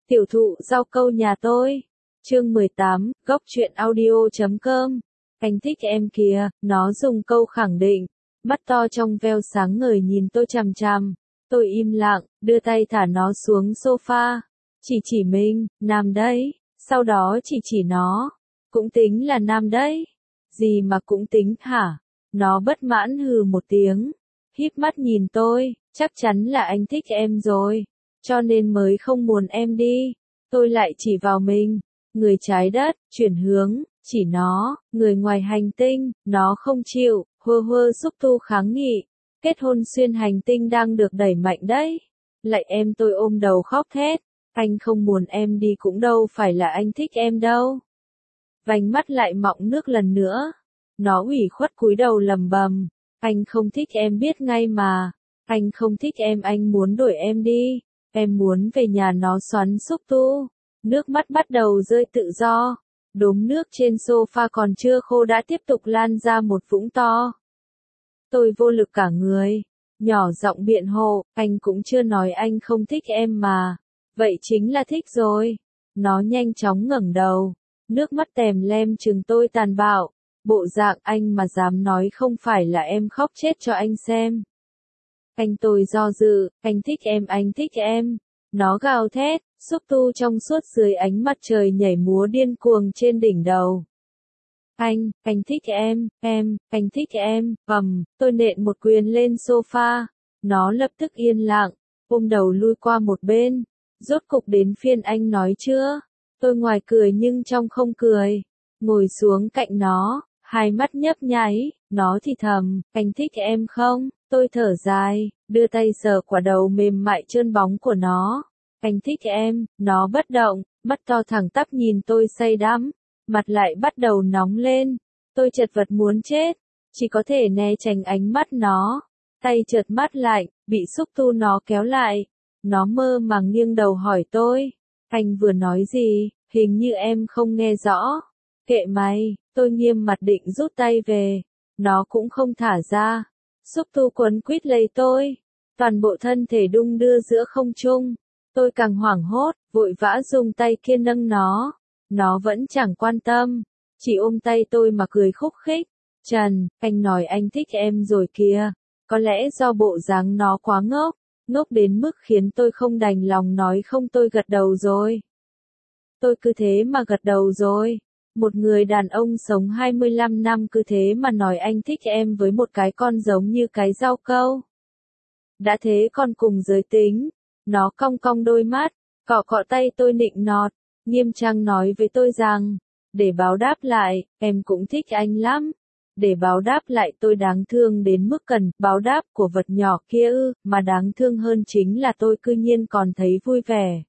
Tiểu thụ rau câu nhà tôi. Chương 18, góc truyện audio.com. Anh thích em kìa, nó dùng câu khẳng định. Mắt to trong veo sáng ngời nhìn tôi chằm chằm. Tôi im lặng, đưa tay thả nó xuống sofa. Chỉ mình, nam đấy. Sau đó chỉ nó. Cũng tính là nam đấy. Gì mà cũng tính hả? Nó bất mãn hừ một tiếng. Híp mắt nhìn tôi, chắc chắn là anh thích em rồi. Cho nên mới không muốn em đi. Tôi lại chỉ vào mình. Người trái đất, chuyển hướng, chỉ nó, người ngoài hành tinh, nó không chịu, hơ xúc tu kháng nghị. Kết hôn xuyên hành tinh đang được đẩy mạnh đấy. Lại em tôi ôm đầu khóc thét. Anh không muốn em đi cũng đâu phải là anh thích em đâu. Vành mắt lại mọng nước lần nữa. Nó ủy khuất cúi đầu lầm bầm. Anh không thích em biết ngay mà. Anh không thích em, anh muốn đuổi em đi. Em muốn về nhà nó xoắn xúc tu. Nước mắt bắt đầu rơi tự do. Đốm nước trên sofa còn chưa khô đã tiếp tục lan ra một vũng to. Tôi vô lực cả người. Nhỏ giọng biện hộ, anh cũng chưa nói anh không thích em mà. Vậy chính là thích rồi. Nó nhanh chóng ngẩng đầu. Nước mắt tèm lem chừng tôi tàn bạo. Bộ dạng anh mà dám nói không phải là em khóc chết cho anh xem. Anh tôi do dự, anh thích em, anh thích em. Nó gào thét, xúc tu trong suốt dưới ánh mặt trời nhảy múa điên cuồng trên đỉnh đầu. Anh thích em, anh thích em, tôi nện một quyền lên sofa. Nó lập tức yên lặng, ôm đầu lui qua một bên. Rốt cục đến phiên anh nói chưa? Tôi ngoài cười nhưng trong không cười. Ngồi xuống cạnh nó, hai mắt nhấp nháy, nó thì thầm, anh thích em không? Tôi thở dài, đưa tay sờ quả đầu mềm mại trơn bóng của nó. Anh thích em, nó bất động, mắt to thẳng tắp nhìn tôi say đắm, mặt lại bắt đầu nóng lên. Tôi chật vật muốn chết, chỉ có thể né tránh ánh mắt nó. Tay chợt mát lại, bị xúc tu nó kéo lại. Nó mơ màng nghiêng đầu hỏi tôi, anh vừa nói gì, hình như em không nghe rõ. Kệ mày, tôi nghiêm mặt định rút tay về. Nó cũng không thả ra. Xúc tu quấn quýt lấy tôi. Toàn bộ thân thể đung đưa giữa không trung. Tôi càng hoảng hốt, vội vã dùng tay kia nâng nó. Nó vẫn chẳng quan tâm. Chỉ ôm tay tôi mà cười khúc khích. Trần, anh nói anh thích em rồi kìa. Có lẽ do bộ dáng nó quá ngốc. Ngốc đến mức khiến tôi không đành lòng nói không, tôi gật đầu rồi. Tôi cứ thế mà gật đầu rồi. Một người đàn ông sống 25 năm cứ thế mà nói anh thích em với một cái con giống như cái rau câu. Đã thế còn cùng giới tính. Nó cong cong đôi mắt, cọ cọ tay tôi nịnh nọt, nghiêm trang nói với tôi rằng, để báo đáp lại, em cũng thích anh lắm. Để báo đáp lại tôi đáng thương đến mức cần báo đáp của vật nhỏ kia ư, mà đáng thương hơn chính là tôi cư nhiên còn thấy vui vẻ.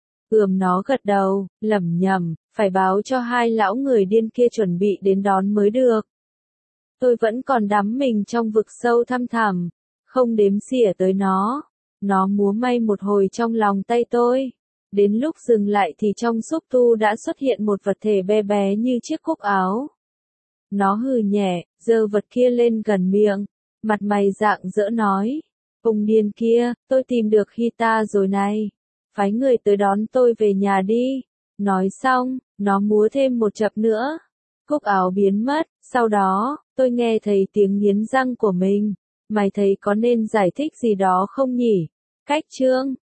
Nó gật đầu, lẩm nhẩm, phải báo cho hai lão người điên kia chuẩn bị đến đón mới được. Tôi vẫn còn đắm mình trong vực sâu thăm thẳm, không đếm xỉa tới nó. Nó múa may một hồi trong lòng tay tôi. Đến lúc dừng lại thì trong xúc tu đã xuất hiện một vật thể bé bé như chiếc cúc áo. Nó hừ nhẹ, giơ vật kia lên gần miệng, mặt mày rạng rỡ nói. Ông điên kia, tôi tìm được Hita rồi này. Phái người tới đón tôi về nhà đi. Nói xong, nó múa thêm một chập nữa. Cúc áo biến mất, sau đó, tôi nghe thấy tiếng nghiến răng của mình. Mày thấy có nên giải thích gì đó không nhỉ? Cách chương